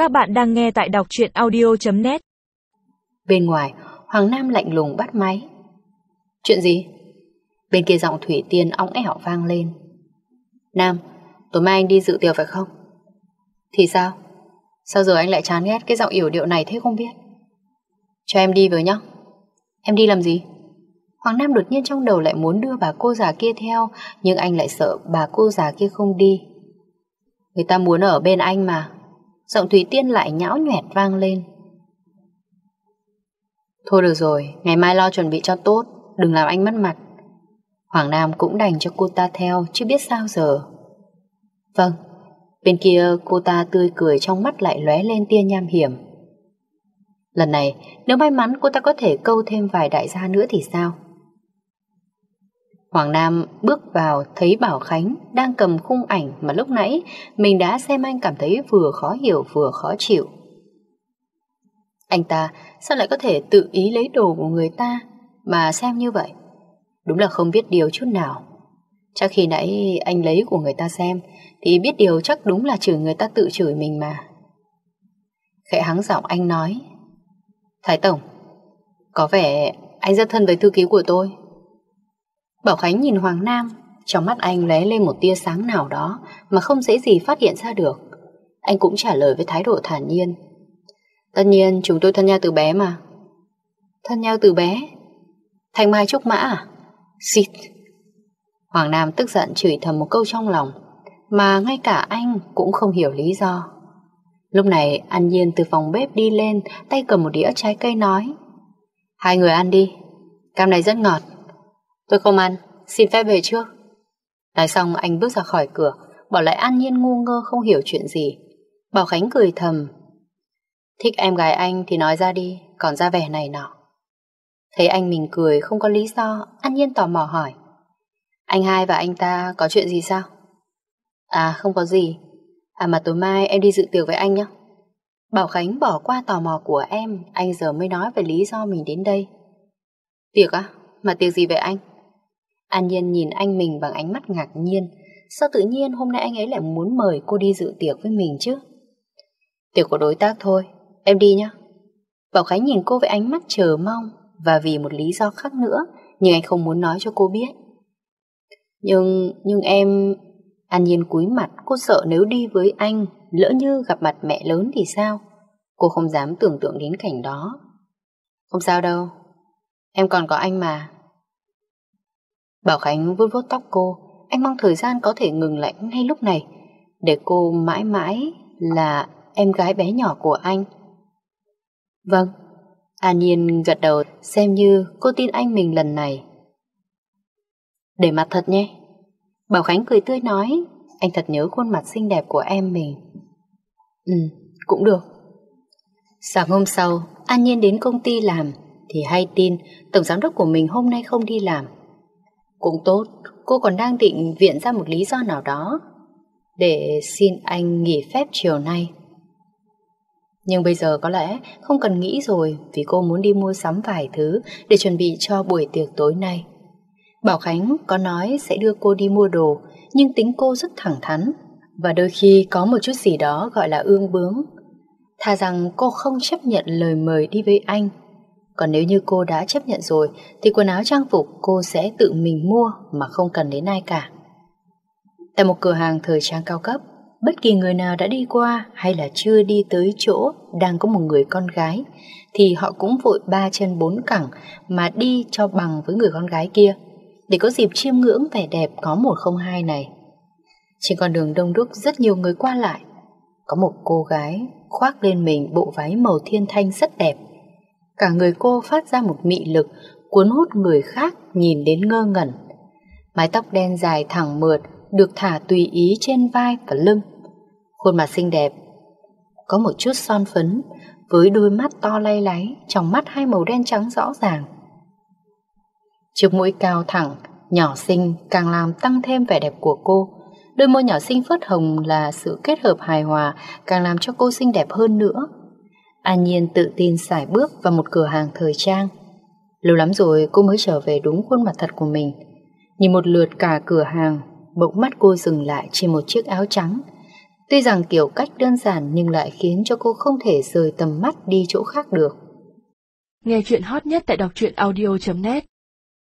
Các bạn đang nghe tại đọc truyện audio.net. Bên ngoài, Hoàng Nam lạnh lùng bắt máy. Chuyện gì? Bên kia giọng Thủy Tiên óng ẻo vang lên. Nam, tối mai anh đi dự tiệc phải không? Thì sao? Sao giờ anh lại chán ghét cái giọng yểu điệu này thế không biết? Cho em đi với nhá. Em đi làm gì? Hoàng Nam đột nhiên trong đầu lại muốn đưa bà cô già kia theo, nhưng anh lại sợ bà cô già kia không đi. Người ta muốn ở bên anh mà. Giọng Thủy Tiên lại nhão nhoẹt vang lên. Thôi được rồi, ngày mai lo chuẩn bị cho tốt, đừng làm anh mất mặt. Hoàng Nam cũng đành cho cô ta theo, chứ biết sao giờ. Vâng. Bên kia cô ta tươi cười, trong mắt lại lóe lên tia nham hiểm. Lần này, nếu may mắn cô ta có thể câu thêm vài đại gia nữa thì sao? Hoàng Nam bước vào thấy Bảo Khánh đang cầm khung ảnh mà lúc nãy mình đã xem anh cảm thấy vừa khó hiểu vừa khó chịu. Anh ta sao lại có thể tự ý lấy đồ của người ta mà xem như vậy? Đúng là không biết điều chút nào. Chắc khi nãy anh lấy của người ta xem thì biết điều chắc đúng là chửi người ta tự chửi mình mà. Khẽ hắng giọng anh nói. Thái Tổng, có vẻ anh rất thân với thư ký của tôi. Bảo Khánh nhìn Hoàng Nam, trong mắt anh lóe lên một tia sáng nào đó mà không dễ gì phát hiện ra được. Anh cũng trả lời với thái độ thản nhiên. Tất nhiên chúng tôi thân nhau từ bé mà. Thân nhau từ bé? Thanh Mai Trúc Mã à? Xịt. Hoàng Nam tức giận chửi thầm một câu trong lòng, mà ngay cả anh cũng không hiểu lý do. Lúc này An Nhiên từ phòng bếp đi lên, tay cầm một đĩa trái cây nói. Hai người ăn đi, cam này rất ngọt. Tôi không ăn, xin phép về trước. Nói xong anh bước ra khỏi cửa, bỏ lại An Nhiên ngu ngơ không hiểu chuyện gì. Bảo Khánh cười thầm. Thích em gái anh thì nói ra đi, còn ra vẻ này nọ. Thấy anh mình cười không có lý do, An Nhiên tò mò hỏi. Anh hai và anh ta có chuyện gì sao? À không có gì. À mà tối mai em đi dự tiệc với anh nhé. Bảo Khánh bỏ qua tò mò của em, anh giờ mới nói về lý do mình đến đây. Tiệc á? Mà tiệc gì vậy anh? An Nhiên nhìn anh mình bằng ánh mắt ngạc nhiên. Sao tự nhiên hôm nay anh ấy lại muốn mời cô đi dự tiệc với mình chứ? Tiệc của đối tác thôi, em đi nhé. Bảo Khánh nhìn cô với ánh mắt chờ mong, và vì một lý do khác nữa, nhưng anh không muốn nói cho cô biết. Nhưng em... An Nhiên cúi mặt, cô sợ nếu đi với anh, lỡ như gặp mặt mẹ lớn thì sao? Cô không dám tưởng tượng đến cảnh đó. Không sao đâu, em còn có anh mà. Bảo Khánh vuốt vuốt tóc cô, anh mong thời gian có thể ngừng lại ngay lúc này, để cô mãi mãi là em gái bé nhỏ của anh. Vâng. An Nhiên gật đầu, xem như cô tin anh mình lần này. Để mặt thật nhé. Bảo Khánh cười tươi nói. Anh thật nhớ khuôn mặt xinh đẹp của em mình. Cũng được. Sáng hôm sau, An Nhiên đến công ty làm thì hay tin tổng giám đốc của mình hôm nay không đi làm. Cũng tốt, cô còn đang định viện ra một lý do nào đó để xin anh nghỉ phép chiều nay. Nhưng bây giờ có lẽ không cần nghĩ rồi, vì cô muốn đi mua sắm vài thứ để chuẩn bị cho buổi tiệc tối nay. Bảo Khánh có nói sẽ đưa cô đi mua đồ, nhưng tính cô rất thẳng thắn, và đôi khi có một chút gì đó gọi là ương bướng. Thà rằng cô không chấp nhận lời mời đi với anh. Còn nếu như cô đã chấp nhận rồi thì quần áo trang phục cô sẽ tự mình mua mà không cần đến ai cả. Tại một cửa hàng thời trang cao cấp, bất kỳ người nào đã đi qua hay là chưa đi tới chỗ đang có một người con gái thì họ cũng vội ba chân bốn cẳng mà đi cho bằng với người con gái kia, để có dịp chiêm ngưỡng vẻ đẹp có 102 này. Trên con đường đông đúc rất nhiều người qua lại. Có một cô gái khoác lên mình bộ váy màu thiên thanh rất đẹp. Cả người cô phát ra một mị lực cuốn hút người khác nhìn đến ngơ ngẩn. Mái tóc đen dài thẳng mượt được thả tùy ý trên vai và lưng. Khuôn mặt xinh đẹp, có một chút son phấn, với đôi mắt to lay láy, trong mắt hai màu đen trắng rõ ràng. Chiếc mũi cao thẳng, nhỏ xinh càng làm tăng thêm vẻ đẹp của cô. Đôi môi nhỏ xinh phớt hồng là sự kết hợp hài hòa, càng làm cho cô xinh đẹp hơn nữa. An Nhiên tự tin sải bước vào một cửa hàng thời trang. Lâu lắm rồi cô mới trở về đúng khuôn mặt thật của mình. Nhìn một lượt cả cửa hàng, bỗng mắt cô dừng lại trên một chiếc áo trắng. Tuy rằng kiểu cách đơn giản nhưng lại khiến cho cô không thể rời tầm mắt đi chỗ khác được. Nghe chuyện hot nhất tại đọc truyện audio.net